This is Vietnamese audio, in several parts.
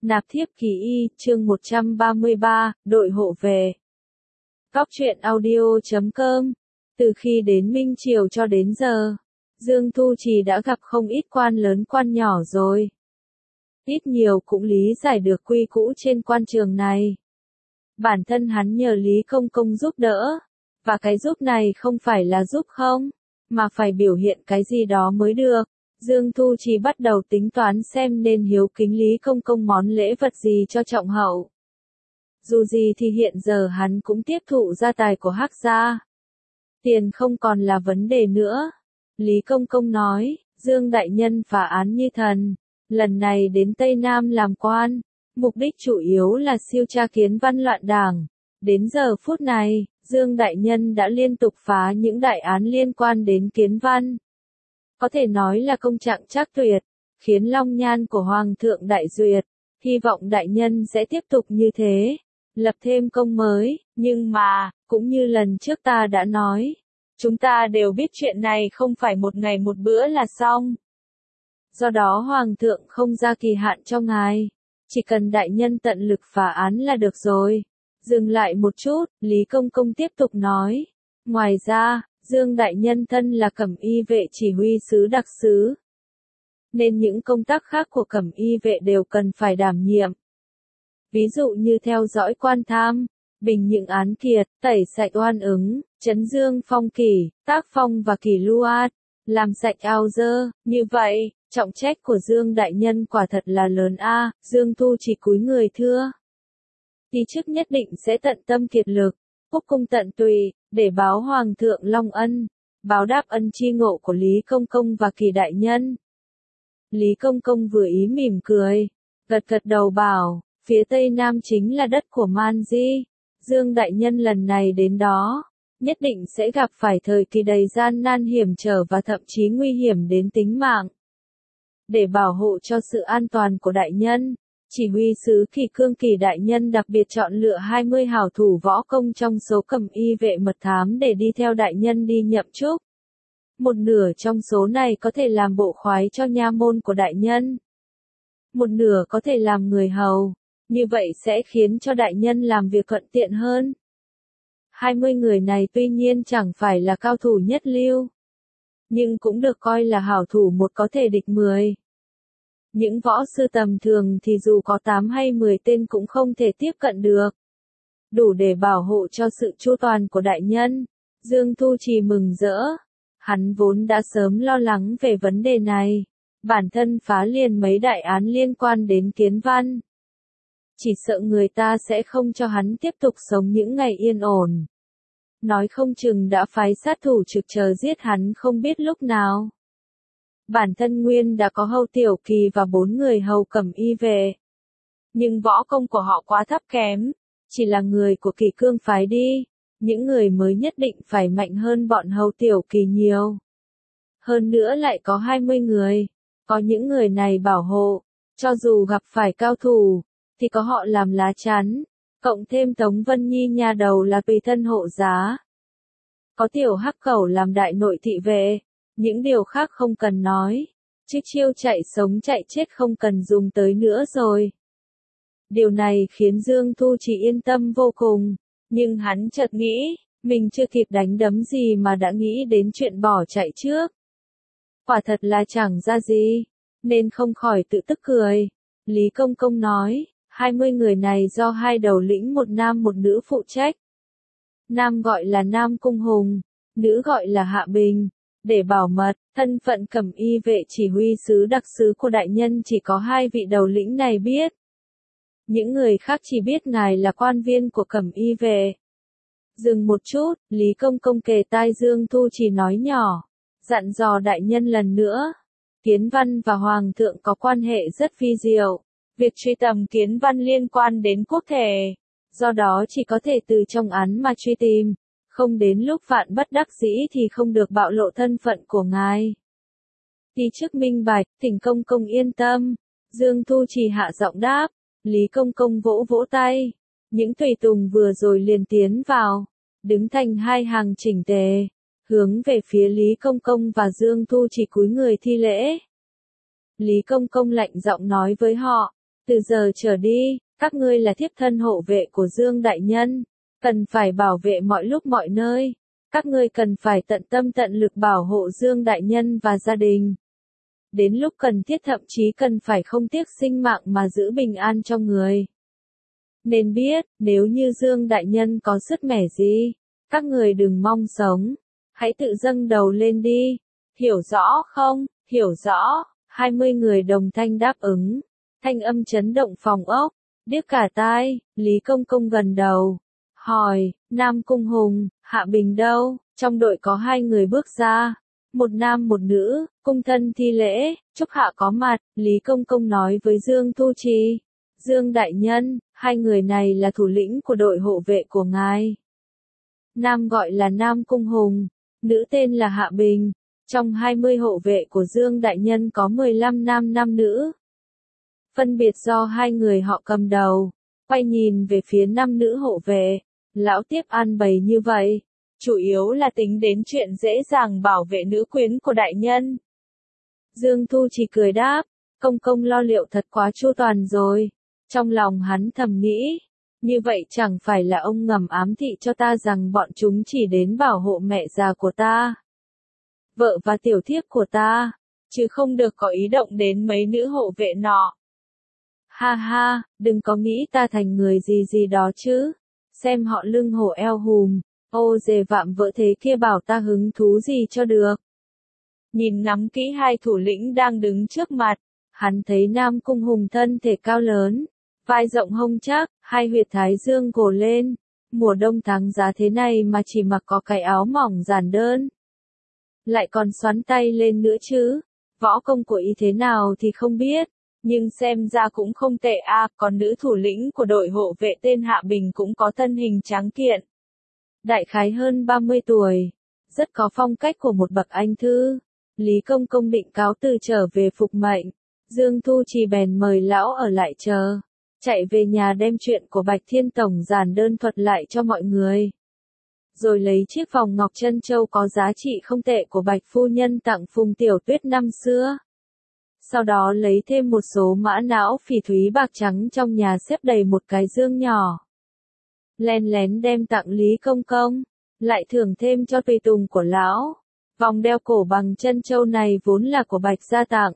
Nạp thiếp kỳ y, chương 133, đội hộ về. Góc truyện audio.com. Từ khi đến Minh Triều cho đến giờ, Dương Thu Trì đã gặp không ít quan lớn quan nhỏ rồi. Ít nhiều cũng lý giải được quy cũ trên quan trường này. Bản thân hắn nhờ Lý Công Công giúp đỡ, và cái giúp này không phải là giúp không, mà phải biểu hiện cái gì đó mới được. Dương Thu Trì bắt đầu tính toán xem nên hiếu kính Lý Công Công món lễ vật gì cho trọng hậu. Dù gì thì hiện giờ hắn cũng tiếp thụ gia tài của Hắc gia. Tiền không còn là vấn đề nữa. Lý Công Công nói, Dương đại nhân phá án như thần, lần này đến Tây Nam làm quan, mục đích chủ yếu là siêu tra Kiến Văn loạn đảng. Đến giờ phút này, Dương đại nhân đã liên tục phá những đại án liên quan đến Kiến Văn. Có thể nói là công trạng trác tuyệt, khiến long nhan của Hoàng thượng đại duyệt, hy vọng đại nhân sẽ tiếp tục như thế, lập thêm công mới, nhưng mà, cũng như lần trước ta đã nói, chúng ta đều biết chuyện này không phải một ngày một bữa là xong. Do đó Hoàng thượng không ra kỳ hạn cho ngài, chỉ cần đại nhân tận lực phá án là được rồi. Dừng lại một chút, Lý Công Công tiếp tục nói, ngoài ra, Dương đại nhân thân là Cẩm Y vệ chỉ huy sứ đặc sứ, nên những công tác khác của Cẩm Y vệ đều cần phải đảm nhiệm. Ví dụ như theo dõi quan tham, bình những án kiệt, tẩy sạch oan ứng, trấn dương phong kỷ, tác phong và kỷ luật, làm sạch ao dơ. Như vậy, trọng trách của Dương đại nhân quả thật là lớn a. Dương Thu Trì cúi người thưa. Ti chức nhất định sẽ tận tâm kiệt lực, phúc cung tận tụy, để báo Hoàng thượng long ân, báo đáp ân chi ngộ của Lý Công Công và Kỳ đại nhân. Lý Công Công vừa ý mỉm cười, gật gật đầu bảo, phía Tây Nam chính là đất của Man Di. Dương đại nhân lần này đến đó, nhất định sẽ gặp phải thời kỳ đầy gian nan hiểm trở và thậm chí nguy hiểm đến tính mạng. Để bảo hộ cho sự an toàn của đại nhân, chỉ huy sứ Kỳ Cương Kỳ đại nhân đặc biệt chọn lựa 20 hảo thủ võ công trong số Cẩm Y vệ mật thám để đi theo đại nhân đi nhậm chức. Một nửa trong số này có thể làm bộ khoái cho nha môn của đại nhân. Một nửa có thể làm người hầu, như vậy sẽ khiến cho đại nhân làm việc thuận tiện hơn. 20 người này tuy nhiên chẳng phải là cao thủ nhất lưu, nhưng cũng được coi là hảo thủ một có thể địch 10. Những võ sư tầm thường thì dù có 8 hay 10 tên cũng không thể tiếp cận được. Đủ để bảo hộ cho sự chu toàn của đại nhân. Dương Thu Trì mừng rỡ. Hắn vốn đã sớm lo lắng về vấn đề này. Bản thân phá liền mấy đại án liên quan đến Kiến Văn. Chỉ sợ người ta sẽ không cho hắn tiếp tục sống những ngày yên ổn. Nói không chừng đã phái sát thủ trực chờ giết hắn không biết lúc nào. Bản thân Nguyên đã có Hầu Tiểu Kỳ và 4 người hầu Cẩm Y về. Nhưng võ công của họ quá thấp kém, chỉ là người của Kỳ Cương phái đi, những người mới nhất định phải mạnh hơn bọn Hầu Tiểu Kỳ nhiều. Hơn nữa lại có 20 người, có những người này bảo hộ, cho dù gặp phải cao thủ, thì có họ làm lá chắn, cộng thêm Tống Vân Nhi nhà đầu là tùy thân hộ giá. Có Tiểu Hắc Cẩu làm đại nội thị vệ. Những điều khác không cần nói, chứ chiêu chạy sống chạy chết không cần dùng tới nữa rồi. Điều này khiến Dương Thu Trì yên tâm vô cùng, nhưng hắn chợt nghĩ, mình chưa kịp đánh đấm gì mà đã nghĩ đến chuyện bỏ chạy trước. Quả thật là chẳng ra gì, nên không khỏi tự tức cười. Lý Công Công nói, 20 người này do 2 đầu lĩnh một nam một nữ phụ trách. Nam gọi là Nam Cung Hùng, nữ gọi là Hạ Bình. Để bảo mật, thân phận Cẩm Y vệ chỉ huy sứ đặc sứ của đại nhân chỉ có 2 vị đầu lĩnh này biết. Những người khác chỉ biết ngài là quan viên của Cẩm Y vệ. Dừng một chút, Lý Công Công kề tai Dương Thu Trì nói nhỏ, dặn dò đại nhân lần nữa. Kiến Văn và Hoàng thượng có quan hệ rất vi diệu. Việc truy tầm Kiến Văn liên quan đến quốc thể, do đó chỉ có thể từ trong án mà truy tìm. Không đến lúc vạn bất đắc dĩ thì không được bạo lộ thân phận của ngài. Ti chức minh bạch, thỉnh Công Công yên tâm. Dương Thu Trì hạ giọng đáp. Lý Công Công vỗ vỗ tay. Những tùy tùng vừa rồi liền tiến vào, đứng thành 2 hàng chỉnh tề, hướng về phía Lý Công Công và Dương Thu Trì cúi người thi lễ. Lý Công Công lạnh giọng nói với họ, Từ giờ trở đi, các ngươi là thiếp thân hộ vệ của Dương Đại Nhân, cần phải bảo vệ mọi lúc mọi nơi. Các ngươi cần phải tận tâm tận lực bảo hộ Dương Đại Nhân và gia đình. Đến lúc cần thiết thậm chí cần phải không tiếc sinh mạng mà giữ bình an cho người. Nên biết, nếu như Dương Đại Nhân có sứt mẻ gì, các người đừng mong sống. Hãy tự dâng đầu lên đi. Hiểu rõ không? Hiểu rõ. 20 người đồng thanh đáp ứng. Thanh âm chấn động phòng ốc. Điếc cả tai, Lý Công Công gần đầu. Hỏi, Nam Cung Hùng, Hạ Bình đâu? Trong đội có 2 người bước ra. Một nam một nữ, cung thân thi lễ, chúc hạ có mặt, Lý Công Công nói với Dương Thu Trì. Dương Đại Nhân, 2 người này là thủ lĩnh của đội hộ vệ của ngài. Nam gọi là Nam Cung Hùng, nữ tên là Hạ Bình. Trong 20 hộ vệ của Dương Đại Nhân có 15 nam 5 nữ. Phân biệt do 2 người họ cầm đầu, quay nhìn về phía 5 nữ hộ vệ. Lão tiếp an bày như vậy, chủ yếu là tính đến chuyện dễ dàng bảo vệ nữ quyến của đại nhân. Dương Thu chỉ cười đáp, công công lo liệu thật quá chu toàn rồi. Trong lòng hắn thầm nghĩ, như vậy chẳng phải là ông ngầm ám thị cho ta rằng bọn chúng chỉ đến bảo hộ mẹ già của ta, vợ và tiểu thiếp của ta, chứ không được có ý động đến mấy nữ hộ vệ nọ. Ha ha, đừng có nghĩ ta thành người gì gì đó chứ, xem họ lưng hổ eo hùm, ô dề vạm vỡ thế kia bảo ta hứng thú gì cho được. Nhìn ngắm kỹ 2 thủ lĩnh đang đứng trước mặt, hắn thấy Nam Cung Hùng thân thể cao lớn, vai rộng hông chắc, 2 huyệt thái dương gồ lên, mùa đông tháng giá thế này mà chỉ mặc có cái áo mỏng giản đơn. Lại còn xoắn tay lên nữa chứ, võ công của y thế nào thì không biết, nhưng xem ra cũng không tệ a. Còn nữ thủ lĩnh của đội hộ vệ tên Hạ Bình cũng có thân hình tráng kiện. Đại khái hơn 30 tuổi, rất có phong cách của một bậc anh thư. Lý Công Công định cáo từ trở về phục mệnh, Dương Thu Trì bèn mời lão ở lại chờ, chạy về nhà đem chuyện của Bạch Thiên Tổng giản đơn thuật lại cho mọi người. Rồi lấy chiếc vòng ngọc trân châu có giá trị không tệ của Bạch Phu Nhân tặng Phùng Tiểu Tuyết năm xưa. Sau đó lấy thêm một số mã não phỉ thúy bạc trắng trong nhà xếp đầy một cái dương nhỏ. Len lén đem tặng Lý Công Công, lại thưởng thêm cho tùy tùng của lão. Vòng đeo cổ bằng trân châu này vốn là của Bạch gia tặng,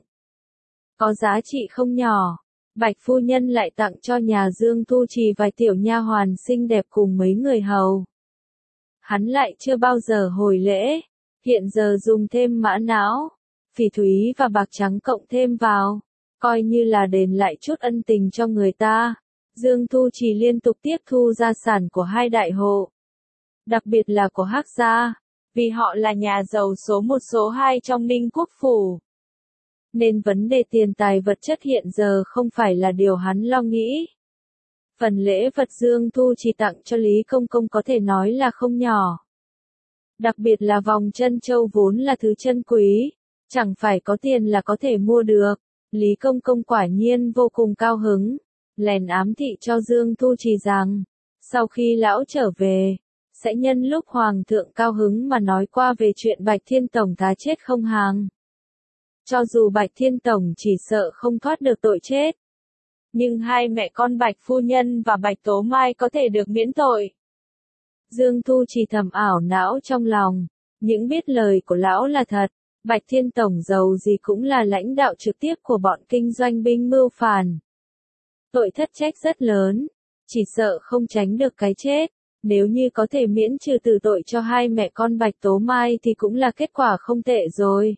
có giá trị không nhỏ. Bạch Phu Nhân lại tặng cho nhà Dương Thu Trì vài tiểu nha hoàn xinh đẹp cùng mấy người hầu. Hắn lại chưa bao giờ hồi lễ, hiện giờ dùng thêm mã não, phỉ thúy và bạc trắng cộng thêm vào, coi như là đền lại chút ân tình cho người ta. Dương Thu Trì liên tục tiếp thu gia sản của 2 đại hộ, đặc biệt là của Hắc gia, vì họ là nhà giàu số 1 số 2 trong Ninh Quốc phủ. Nên vấn đề tiền tài vật chất hiện giờ không phải là điều hắn lo nghĩ. Phần lễ vật Dương Thu Trì tặng cho Lý Công Công có thể nói là không nhỏ. Đặc biệt là vòng trân châu vốn là thứ chân quý, chẳng phải có tiền là có thể mua được. Lý Công Công quả nhiên vô cùng cao hứng, lèn ám thị cho Dương Thu Trì rằng, sau khi lão trở về, sẽ nhân lúc Hoàng thượng cao hứng mà nói qua về chuyện Bạch Thiên Tổng tá chết không hàng. Cho dù Bạch Thiên Tổng chỉ sợ không thoát được tội chết, nhưng 2 mẹ con Bạch Phu Nhân và Bạch Tố Mai có thể được miễn tội. Dương Thu Trì thầm ảo não trong lòng, những biết lời của lão là thật, Bạch Thiên Tổng giàu gì cũng là lãnh đạo trực tiếp của bọn kinh doanh binh mưu phản. Tội thất trách rất lớn, chỉ sợ không tránh được cái chết, nếu như có thể miễn trừ tử tội cho 2 mẹ con Bạch Tố Mai thì cũng là kết quả không tệ rồi.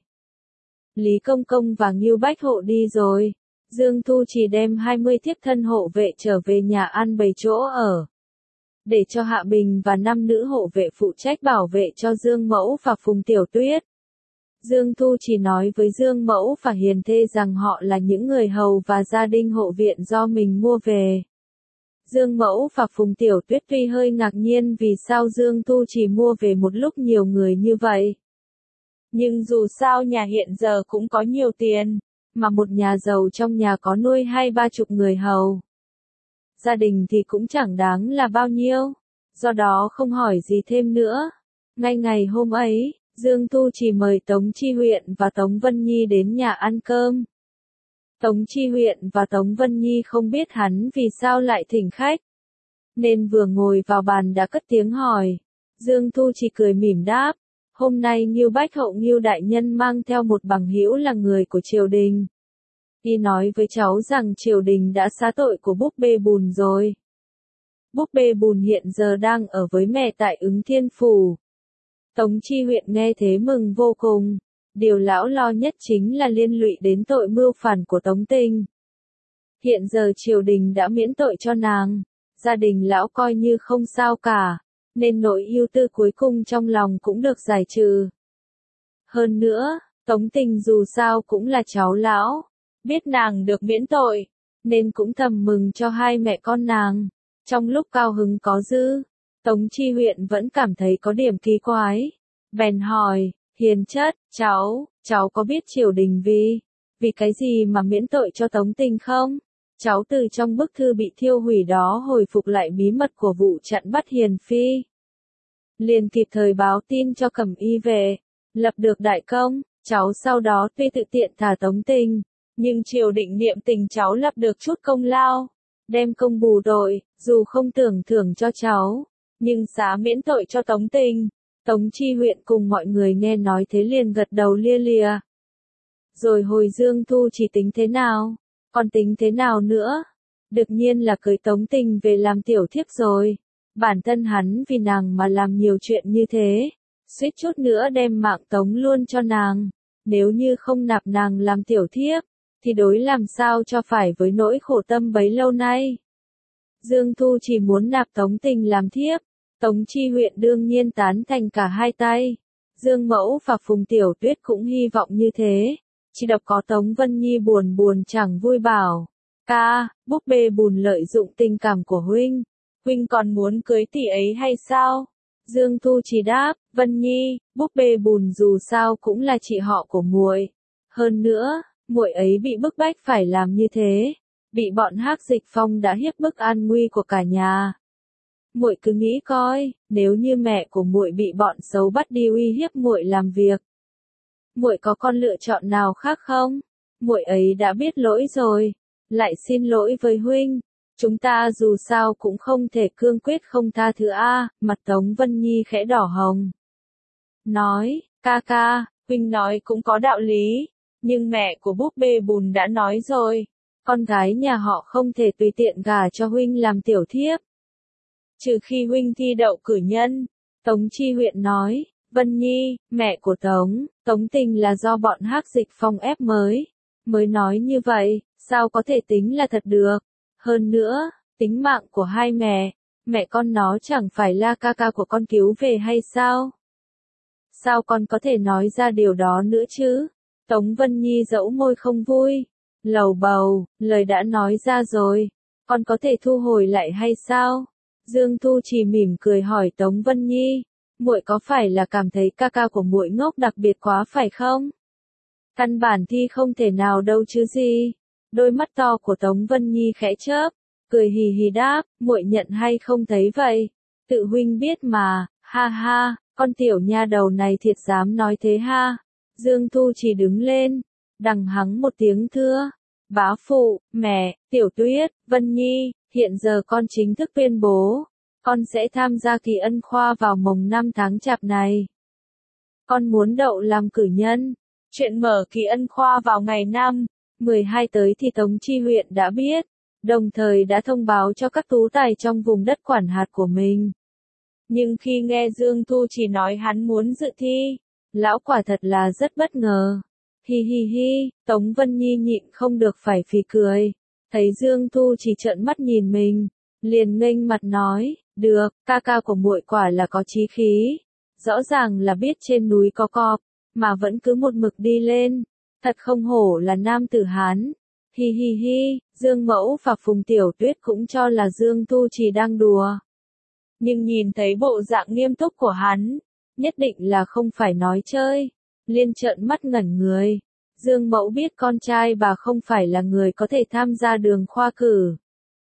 Lý Công Công và Ngưu Bách Hộ đi rồi, Dương Thu Trì đem 20 thiếp thân hộ vệ trở về nhà ăn bày chỗ ở, để cho Hạ Bình và 5 nữ hộ vệ phụ trách bảo vệ cho Dương Mẫu và Phùng Tiểu Tuyết. Dương Thu Trì nói với Dương Mẫu và Hiền Thê rằng họ là những người hầu và gia đình hộ viện do mình mua về. Dương Mẫu và Phùng Tiểu Tuyết tuy hơi ngạc nhiên vì sao Dương Thu Trì mua về một lúc nhiều người như vậy. Nhưng dù sao nhà hiện giờ cũng có nhiều tiền, mà một nhà giàu trong nhà có nuôi 20-30 người hầu. Gia đình thì cũng chẳng đáng là bao nhiêu, do đó không hỏi gì thêm nữa. Ngay ngày hôm ấy, Dương Thu Trì mời Tống Chi Huyện và Tống Vân Nhi đến nhà ăn cơm. Tống Chi Huyện và Tống Vân Nhi không biết hắn vì sao lại thỉnh khách, nên vừa ngồi vào bàn đã cất tiếng hỏi. Dương Thu chỉ cười mỉm đáp, hôm nay Ngưu Bách Hậu Ngưu đại nhân mang theo một bằng hữu là người của triều đình. Y nói với cháu rằng triều đình đã xá tội của búp bê Bùn rồi. Búp bê Bùn hiện giờ đang ở với mẹ tại Ứng Thiên Phủ. Tống Chi Huyện nghe thế mừng vô cùng. Điều lão lo nhất chính là liên lụy đến tội mưu phản của Tống Tinh. Hiện giờ triều đình đã miễn tội cho nàng, gia đình lão coi như không sao cả, nên nỗi ưu tư cuối cùng trong lòng cũng được giải trừ. Hơn nữa, Tống Tinh dù sao cũng là cháu lão, biết nàng được miễn tội, nên cũng thầm mừng cho hai mẹ con nàng. Trong lúc cao hứng có dư, Tống Chi Huyện vẫn cảm thấy có điểm kỳ quái. Bèn hỏi, hiền chất, cháu có biết triều đình vì cái gì mà miễn tội cho Tống Tinh không? Cháu từ trong bức thư bị thiêu hủy đó hồi phục lại bí mật của vụ chặn bắt Hiền Phi. Liền kịp thời báo tin cho Cẩm Y về, lập được đại công, cháu sau đó tuy tự tiện thả Tống Tinh, nhưng triều định niệm tình cháu lập được chút công lao, đem công bù tội, dù không tưởng thưởng cho cháu, nhưng xá miễn tội cho Tống Tinh. Tống Chi Huyện cùng mọi người nghe nói thế liền gật đầu lia lịa. Rồi hồi Dương Thu chỉ tính thế nào? Còn tính thế nào nữa? Đương nhiên là cưới Tống Tinh về làm tiểu thiếp rồi. Bản thân hắn vì nàng mà làm nhiều chuyện như thế, suýt chút nữa đem mạng tống luôn cho nàng. Nếu như không nạp nàng làm tiểu thiếp, thì đối làm sao cho phải với nỗi khổ tâm bấy lâu nay. Dương Thu chỉ muốn nạp Tống Tinh làm thiếp. Tống Chi Huyện đương nhiên tán thành cả hai tay. Dương Mẫu và Phùng Tiểu Tuyết cũng hy vọng như thế. Chỉ độc có Tống Vân Nhi buồn chẳng vui bảo. Ca, búp bê Bùn lợi dụng tình cảm của huynh. Huynh còn muốn cưới tỷ ấy hay sao? Dương Thu chỉ đáp, Vân Nhi, búp bê Bùn dù sao cũng là chị họ của muội. Hơn nữa, muội ấy bị bức bách phải làm như thế. Bị bọn Hắc Dịch Phong đã hiếp bức an nguy của cả nhà. Muội cứ nghĩ coi, nếu như mẹ của muội bị bọn xấu bắt đi uy hiếp muội làm việc, muội có con lựa chọn nào khác không? Muội ấy đã biết lỗi rồi, lại xin lỗi với huynh. Chúng ta dù sao cũng không thể cương quyết không tha thứ a. Mặt Tống Vân Nhi khẽ đỏ hồng. Nói, ca, huynh nói cũng có đạo lý, nhưng mẹ của búp bê Bùn đã nói rồi, con gái nhà họ không thể tùy tiện gả cho huynh làm tiểu thiếp. Trừ khi huynh thi đậu cử nhân. Tống Chi Huyện nói, Vân Nhi, mẹ của Tống Tinh là do bọn Hắc Dịch Phong ép mới nói như vậy, sao có thể tính là thật được. Hơn nữa, tính mạng của hai mẹ con nó chẳng phải là ca của con cứu về hay sao? Sao con có thể nói ra điều đó nữa chứ? Tống Vân Nhi dẫu môi không vui, lầu bầu, lời đã nói ra rồi, con có thể thu hồi lại hay sao? Dương Thu chỉ mỉm cười hỏi Tống Vân Nhi, muội có phải là cảm thấy ca của muội ngốc đặc biệt quá phải không? Căn bản thi không thể nào đâu chứ gì. Đôi mắt to của Tống Vân Nhi khẽ chớp, cười hì hì đáp, muội nhận hay không thấy vậy? Tự huynh biết mà, ha ha, con tiểu nha đầu này thiệt dám nói thế ha. Dương Thu chỉ đứng lên, đằng hắng một tiếng thưa, bá phụ, mẹ, Tiểu Tuyết, Vân Nhi, hiện giờ con chính thức tuyên bố, con sẽ tham gia kỳ ân khoa vào mồng 5 tháng Chạp này. Con muốn đậu làm cử nhân. Chuyện mở kỳ ân khoa vào ngày 5/12 tới thì Tống Chi Huyện đã biết, đồng thời đã thông báo cho các tú tài trong vùng đất quản hạt của mình. Nhưng khi nghe Dương Thu chỉ nói hắn muốn dự thi, lão quả thật là rất bất ngờ. Hi hi hi, Tống Vân Nhi nhịn không được phải phì cười. Thấy Dương Thu chỉ trợn mắt nhìn mình, liền nghênh mặt nói, được, ca của muội quả là có chí khí. Rõ ràng là biết trên núi có cọp, mà vẫn cứ một mực đi lên. Thật không hổ là nam tử Hán. Hi hi hi, Dương Mẫu và Phùng Tiểu Tuyết cũng cho là Dương Thu chỉ đang đùa. Nhưng nhìn thấy bộ dạng nghiêm túc của hắn, nhất định là không phải nói chơi. Liên trợn mắt ngẩn người. Dương Mẫu biết con trai bà không phải là người có thể tham gia đường khoa cử.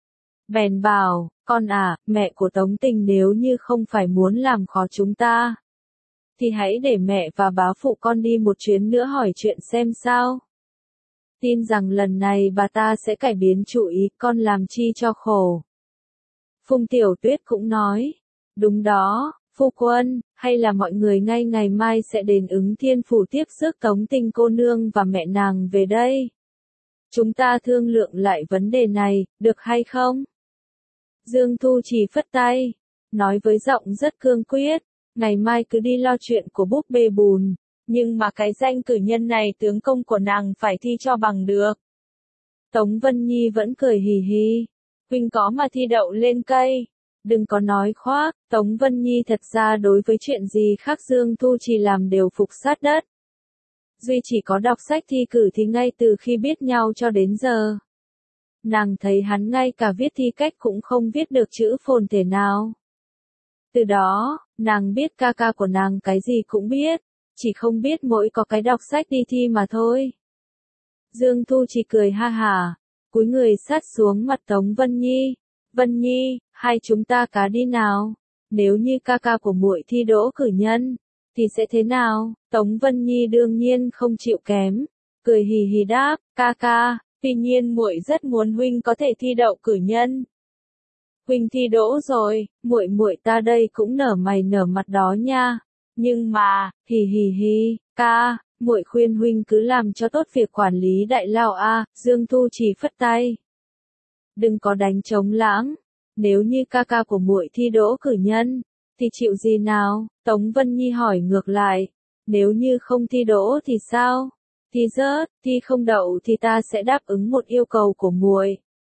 Bèn bảo, con à, mẹ của Tống Tinh nếu như không phải muốn làm khó chúng ta, thì hãy để mẹ và bá phụ con đi một chuyến nữa hỏi chuyện xem sao. tin rằng lần này bà ta sẽ cải biến chủ ý, con làm chi cho khổ. Phùng Tiểu Tuyết cũng nói, đúng đó, phu quân, hay là mọi người ngay ngày mai sẽ đến Ứng Thiên Phủ tiếp rước Tống Tinh cô nương và mẹ nàng về đây. Chúng ta thương lượng lại vấn đề này, được hay không? Dương Thu Trì phất tay, nói với giọng rất cương quyết, ngày mai cứ đi lo chuyện của búp bê bùn, nhưng mà cái danh cử nhân này tướng công của nàng phải thi cho bằng được. Tống Vân Nhi vẫn cười hì hì, huynh có mà thi đậu lên cây. Đừng có nói khoác, Tống Vân Nhi thật ra đối với chuyện gì khác Dương Thu Trì làm đều phục sát đất. Duy chỉ có đọc sách thi cử thì ngay từ khi biết nhau cho đến giờ. Nàng thấy hắn ngay cả viết thi cách cũng không viết được chữ phồn thể nào. Từ đó, nàng biết ca ca của nàng cái gì cũng biết, chỉ không biết mỗi có cái đọc sách đi thi mà thôi. Dương Thu Trì cười ha hả, cúi người sát xuống mặt Tống Vân Nhi. Vân Nhi, hai chúng ta cá đi nào. Nếu như ca ca của muội thi đỗ cử nhân, thì sẽ thế nào? Tống Vân Nhi đương nhiên không chịu kém, cười hì hì đáp, ca ca, tuy nhiên muội rất muốn huynh có thể thi đậu cử nhân. Huynh thi đỗ rồi, muội ta đây cũng nở mày nở mặt đó nha. Nhưng mà, hì hì hì, ca, muội khuyên huynh cứ làm cho tốt việc quản lý đại lao a. Dương Thu Trì phất tay. Đừng có đánh trống lãng, nếu như ca ca của muội thi đỗ cử nhân, thì chịu gì nào? Tống Vân Nhi hỏi ngược lại, nếu như không thi đỗ thì sao? Thi rớt, thi không đậu thì ta sẽ đáp ứng một yêu cầu của muội.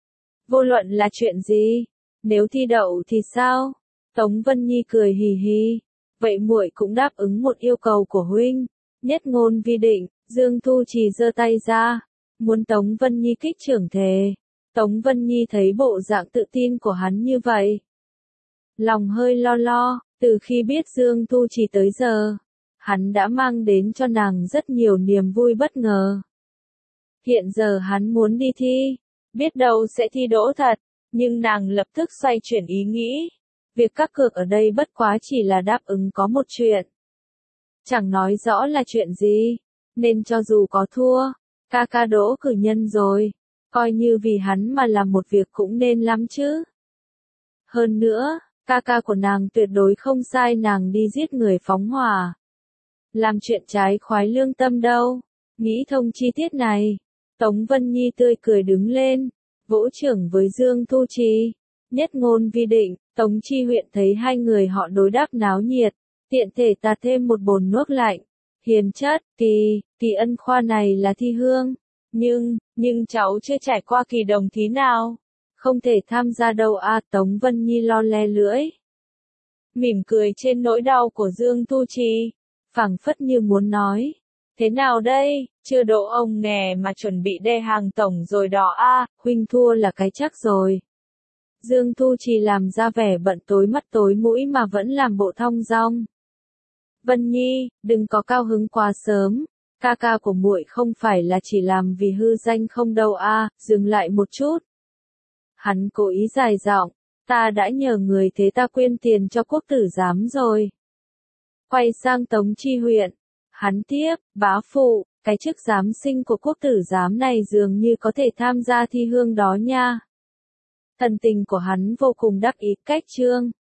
Vô luận là chuyện gì? Nếu thi đậu thì sao? Tống Vân Nhi cười hì hì, vậy muội cũng đáp ứng một yêu cầu của huynh. Nhất ngôn vi định. Dương Thu Trì giơ tay ra, muốn Tống Vân Nhi kích trưởng thề. Tống Vân Nhi thấy bộ dạng tự tin của hắn như vậy, lòng hơi lo lo. Từ khi biết Dương Thu Trì tới giờ, hắn đã mang đến cho nàng rất nhiều niềm vui bất ngờ. Hiện giờ hắn muốn đi thi, biết đâu sẽ thi đỗ thật, nhưng nàng lập tức xoay chuyển ý nghĩ. Việc các cược ở đây bất quá chỉ là đáp ứng có một chuyện, chẳng nói rõ là chuyện gì, nên cho dù có thua, ca ca đỗ cử nhân rồi, coi như vì hắn mà làm một việc cũng nên lắm chứ. Hơn nữa, ca ca của nàng tuyệt đối không sai nàng đi giết người phóng hỏa, làm chuyện trái khoái lương tâm đâu. Nghĩ thông chi tiết này, Tống Vân Nhi tươi cười đứng lên, vỗ chưởng với Dương Thu Trì. Nhất ngôn vi định. Tống Chi Huyện thấy hai người họ đối đáp náo nhiệt, tiện thể tạt thêm một bồn nước lạnh. Hiền chất, kỳ ân khoa này là thi hương, nhưng cháu chưa trải qua kỳ đồng thí nào, không thể tham gia đâu a. Tống Vân Nhi lo le lưỡi, mỉm cười trên nỗi đau của Dương Thu Trì, phảng phất như muốn nói, thế nào đây, chưa đỗ ông nè mà chuẩn bị đe hàng tổng rồi đó a. Huynh thua là cái chắc rồi. Dương Thu Trì làm ra vẻ bận tối mắt tối mũi mà vẫn làm bộ thong dong. Vân Nhi, đừng có cao hứng quá sớm, ca ca của muội không phải là chỉ làm vì hư danh không đâu a. Dừng lại một chút. Hắn cố ý dài giọng, ta đã nhờ người thế ta quyên tiền cho quốc tử giám rồi. Quay sang Tống Chi Huyện, hắn tiếp, bá phụ, cái chức giám sinh của quốc tử giám này dường như có thể tham gia thi hương đó nha. Thần tình của hắn vô cùng đắc ý, cách trương.